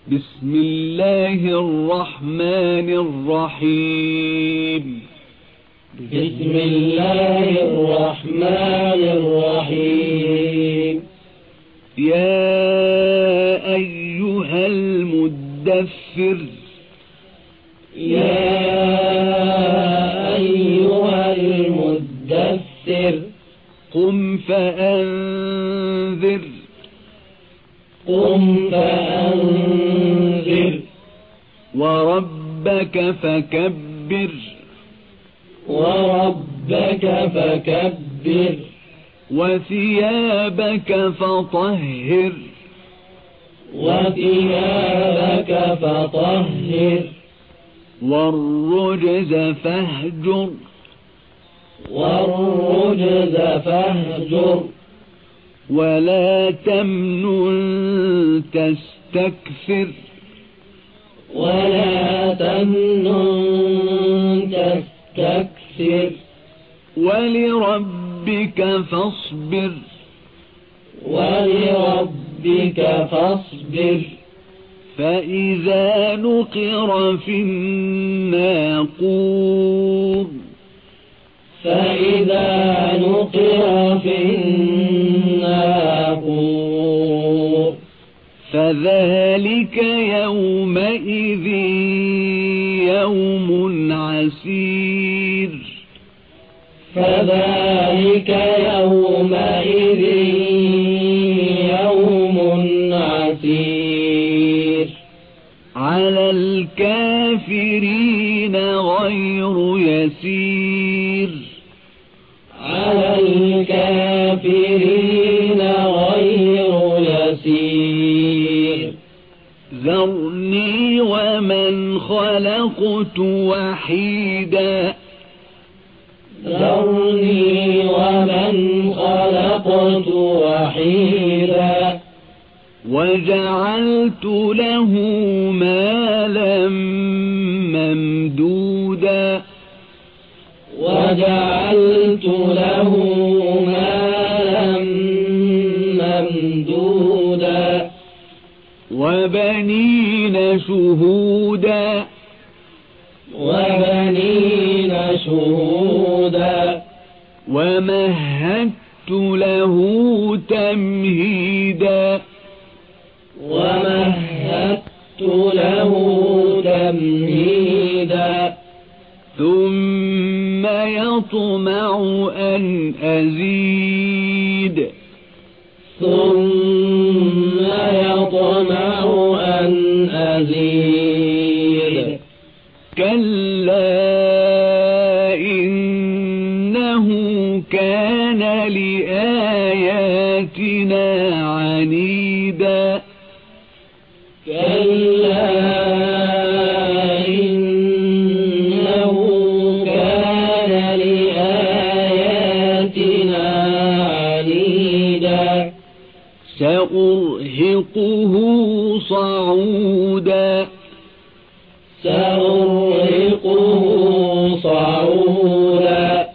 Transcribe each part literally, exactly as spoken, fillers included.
بسم الله الرحمن الرحيم بسم الله الرحمن الرحيم يا أيها المدثر يا أيها المدثر قم فأنذر قم فأنذر وربك فكبر وربك فكبر وثيابك فطهر وثيابك فطهر والرجز فاهجر والرجز فاهجر ولا تمنن تستكثر ولا تمنن تستكثر ولربك فاصبر ولربك فاصبر فإذا نقر في الناقور فإذا نقر في الناقور فذلك يومئذ يوم عسير فذلك يومئذ يوم عسير على الكافرين غير يسير على الكافرين غير يسير ذرني ومن خلقت وحيدا ذرني ومن خلقت وحيدا وجعلت له مالا ممدودا وجعلت له مالا ممدودا وبنين شهودا وبنين شهودا ومهدت له تمهيدا ومهدت له تمهيدا ثم يطمع أن أزيد ثم يطمع أن أزيد كلا إنه كان لآياتنا عنيدا كلا إنه كان لآياتنا عنيدا سأرهقه صعودا سأرهقه صعودا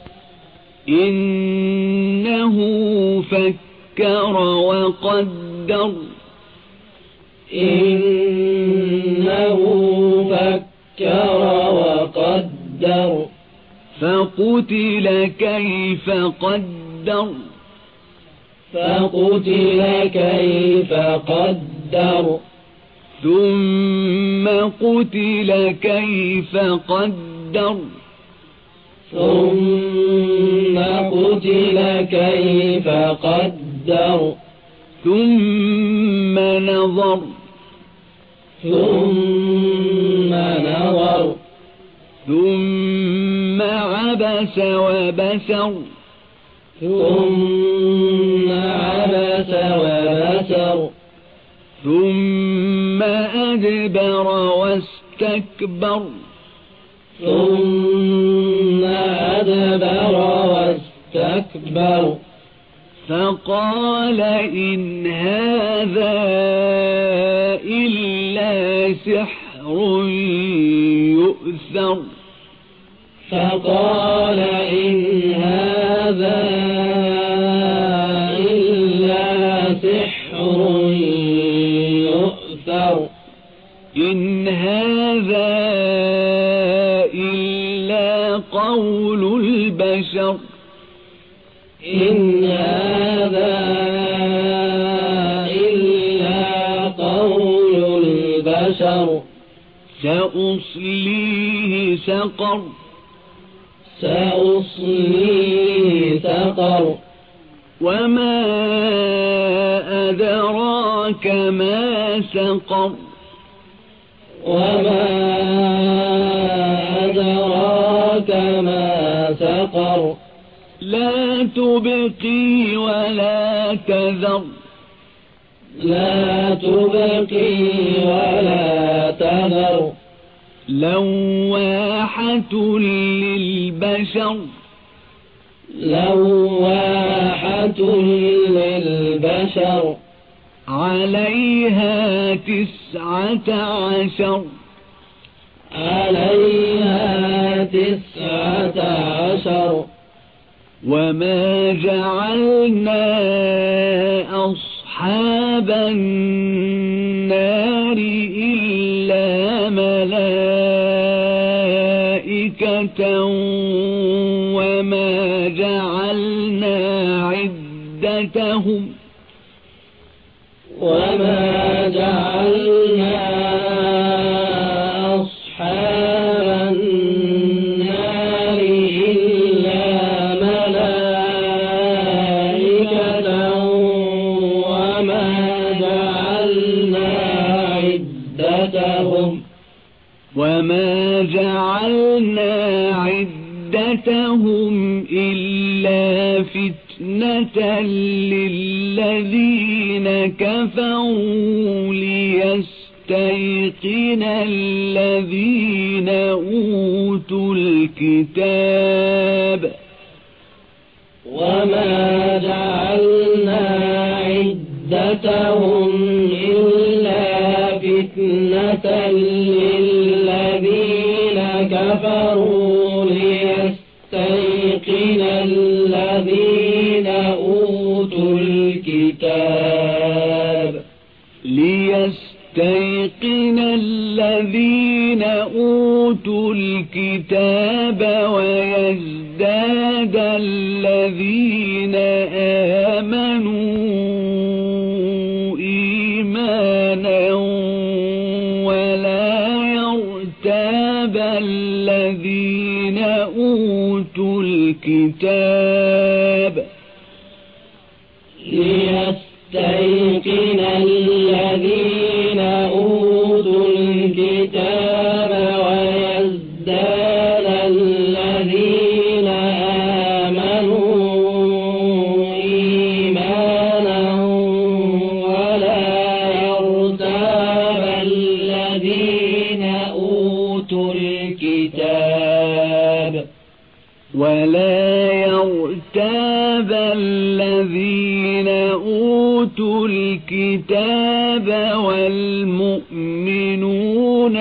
إنه فكر وقدر إنه فكر وقدر فقتل كيف قدر فقتل كيف قدر ثم قتل كيف قدر ثم قتل كيف قدر ثم نظر ثم نظر ثم عبس وبسر ثم عبس وبسر ثم أدبر واستكبر ثم أدبر واستكبر فقال إن هذا إلا سحر يؤثر فقال إن هذا إلا سحر يؤثر إن هذا إلا قول البشر إن هذا إلا قول البشر سأصليه سقر سأصليه سقر وما أدراك ما سقر وما أدراك ما سقر لا تبقي ولا تذر لا تبقي ولا تذر لواحة للبشر لواحة للبشر عليها تسعة عشر عليها تسعة عشر وما جعلنا أصحاب النار إلا ملائكة وما جعلنا عدتهم وما جعلنا أصحاب النار إلا ملائكة وما جعلنا عدتهم وما جعلنا عدتهم إلا فتنة للذين كفروا ليستيقن الذين أوتوا الكتاب وما جعلنا عدتهم إلا فتنة للذين كفروا ليستيقن الذين أوتوا الكتاب ليستيقن الذين أوتوا الكتاب ويزداد الذين آمنوا إيمانا ولا يرتاب الذين أوتوا الكتاب ليستيقن الذين أوتوا الكتاب ويزداد الذين آمنوا إيمانا ولا يرتاب الذين أوتوا الكتاب ولا يرتاب الذين أوتوا الكتاب والمؤمنون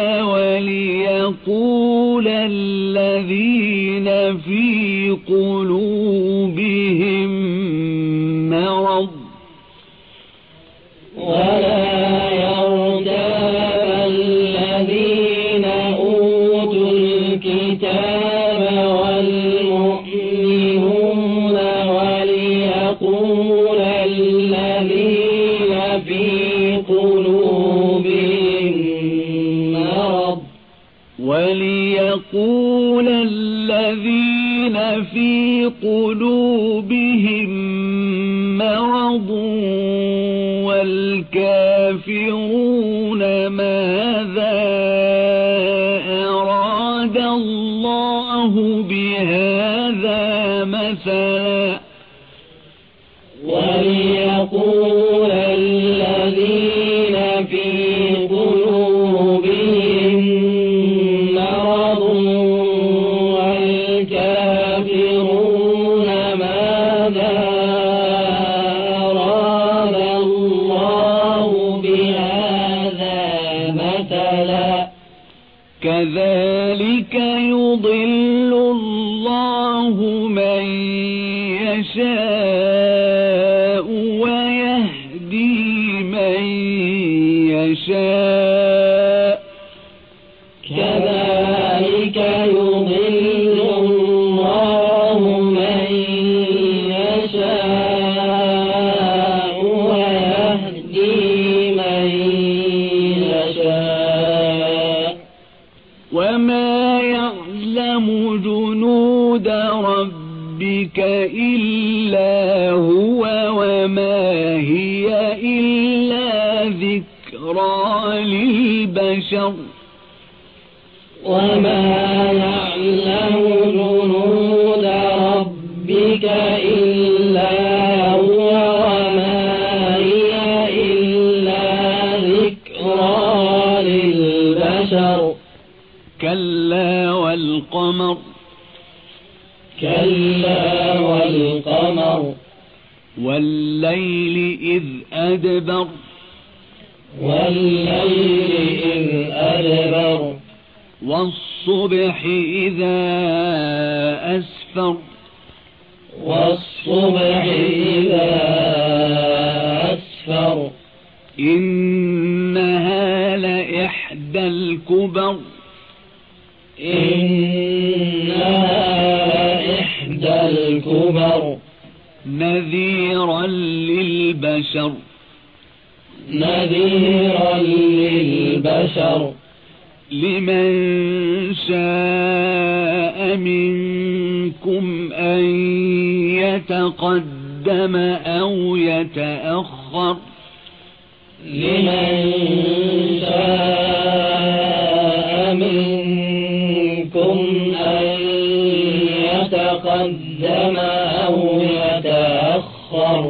وليقول الذين في قلوبهم مرض ولا يرتاب الذين أوتوا الكتاب والمؤمنون وليقول الذين في قلوبهم مرض وليقول الذين في قلوبهم مرض والكافرون ماذا أراد الله بهذا مثلا وليقول الذين في قلوبهم مرض والكافرون ماذا أراد الله بهذا مثلا كذلك يضل الله من يشاء ويهدي من يشاء كذلك يضل الله من يشاء ويهدي من يشاء وما يعلم جنود ربك إلا هو وما هي إلا ذكرى للبشر وما يعلم جنود ربك إلا هو وما هي إلا ذكرى للبشر كلا والقمر كلا والقمر والليل إذ أدبر والليل إذ أدبر والصبح إذا أسفر والصبح إذا أسفر إنها لإحدى الكبر إنها إحدى الكبر نذيرا للبشر نذيرا للبشر لمن شاء منكم أن يتقدم أو يتأخر لمن شاء منكم أن يتقدم أو يتأخر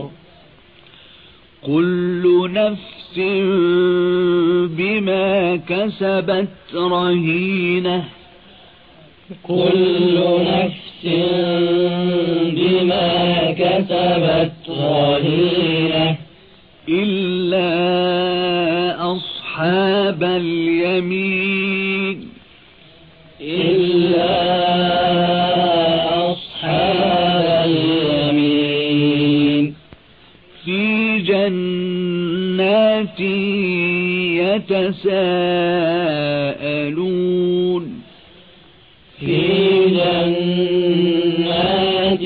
كل نفس بما كسبت رهينة كل نفس بما كسبت رهينة إلا أصحاب اليمين إلا أصحاب اليمين في جنات يتساءلون في جنات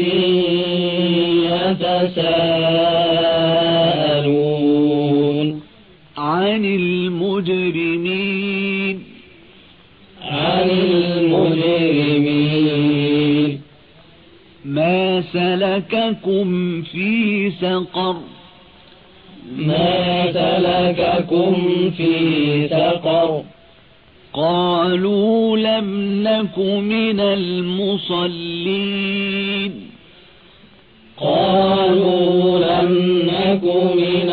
يتساءلون عن المجرمين عن المجرمين ما سلككم في سقر ما سلككم في سقر قالوا لم نك من المصلين قالوا لم نك من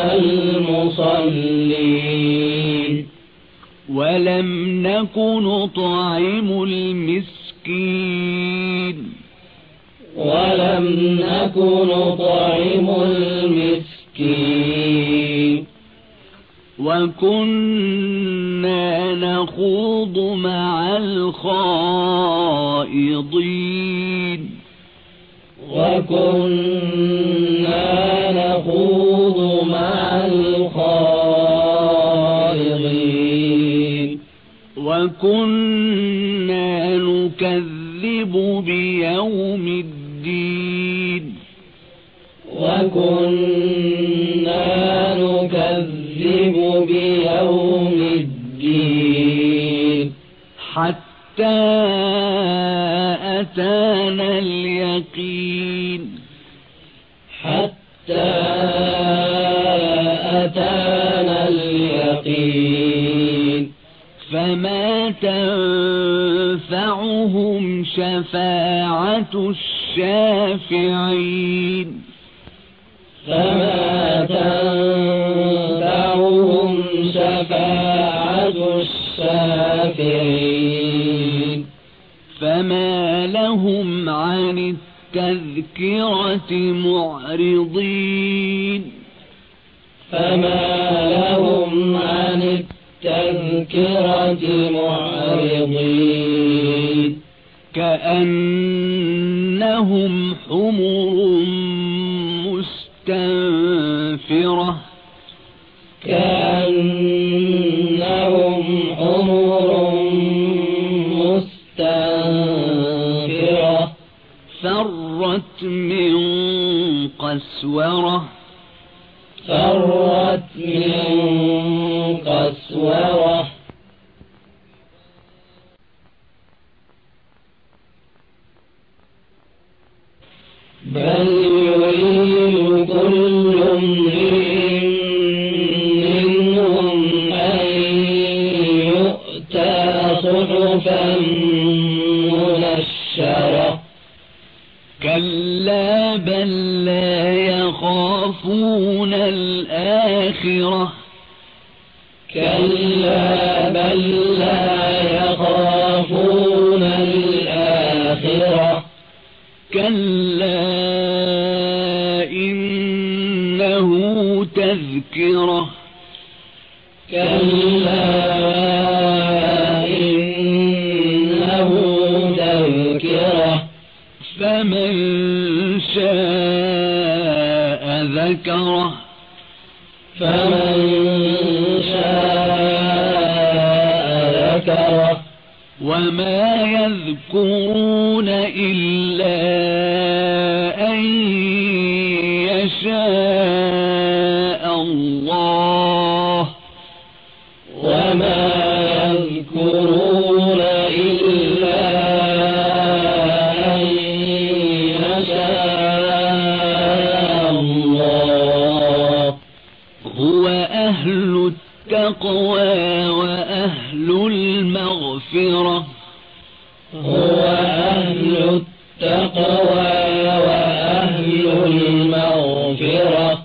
المصلين ولم نك نطعم المسكين ولم نك نطعم المسكين وكنا نخوض مع الخائضين وكنا نخوض مع الخائضين وكنا نكذب بيوم الدين وكنا نكذب بيوم الدين حتى أتانا اليقين حتى أتانا اليقين فما تنفعهم شفاعة الشافعين فما تنفعهم شفاعة الشافعين فما لهم عن التذكرة معرضين فما لهم عن التذكرة معرضين كأنهم حمر مستنفرة كأنهم حمر قسورة فرت من قسورة بل يريد كل امرئ منهم أن يؤتى صحفا منشرة كلا بل لا يخافون الآخرة كلا بل لا يخافون الآخرة كلا إنه تذكرة كلا إنه تذكرة فمن شاء ذكره فمن شاء ذكره وما يذكرون إلا أن يشاء الله وما يذكرون إلا أن يشاء الله هو أهل التقوى وأهل المغفرة هو أهل التقوى وأهل المغفرة